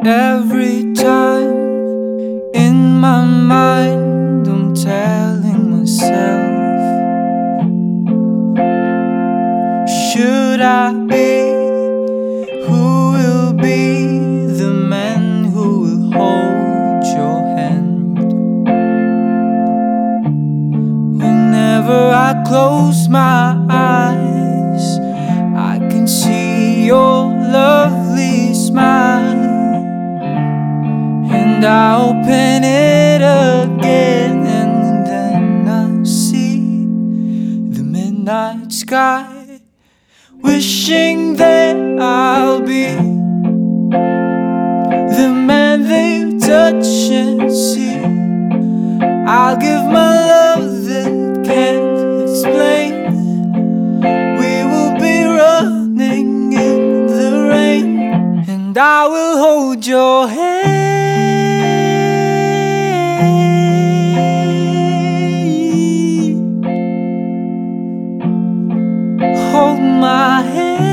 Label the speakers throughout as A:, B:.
A: Every time in my mind I'm telling myself, should I be? Who will be the man who will hold your hand? Whenever I close my eyes, I can see your lovely smile, and I open it again, and then I see the midnight sky, wishing that I'll be the man that you touch and see. I'll give my love that can't explain. We will be running in the rain, and I will hold your hand. Hold my hand.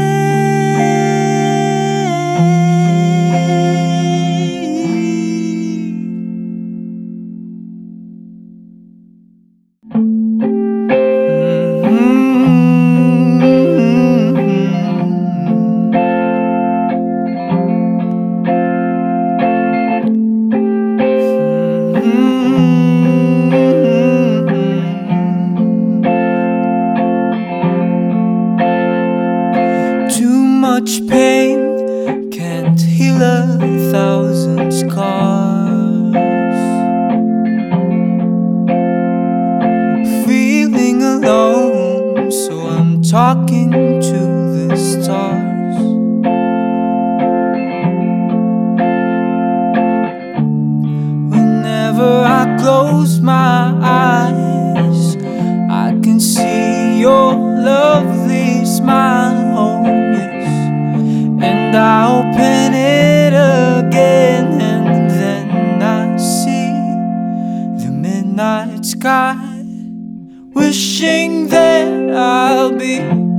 A: Too much pain can't heal 1,000 scars. Feeling alone, so I'm talking to the stars. Whenever I close my eyes, I can see your lovely smile. And I open it again, and then I see the midnight sky, wishing that I'll be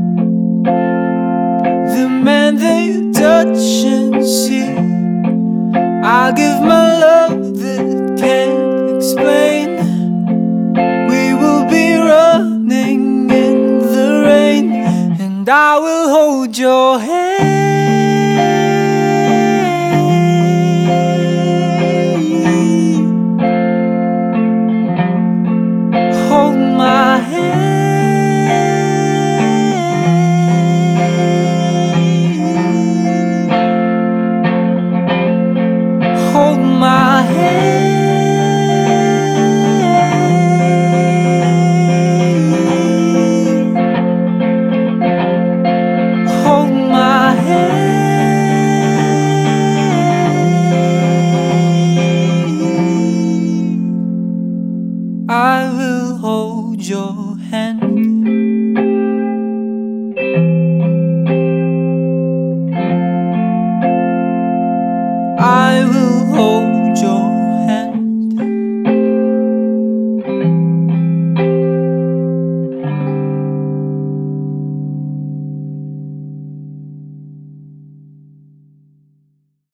A: the man that you touch and see. I'll give my love that can't explain. We will be running in the rain, and I will hold your hand.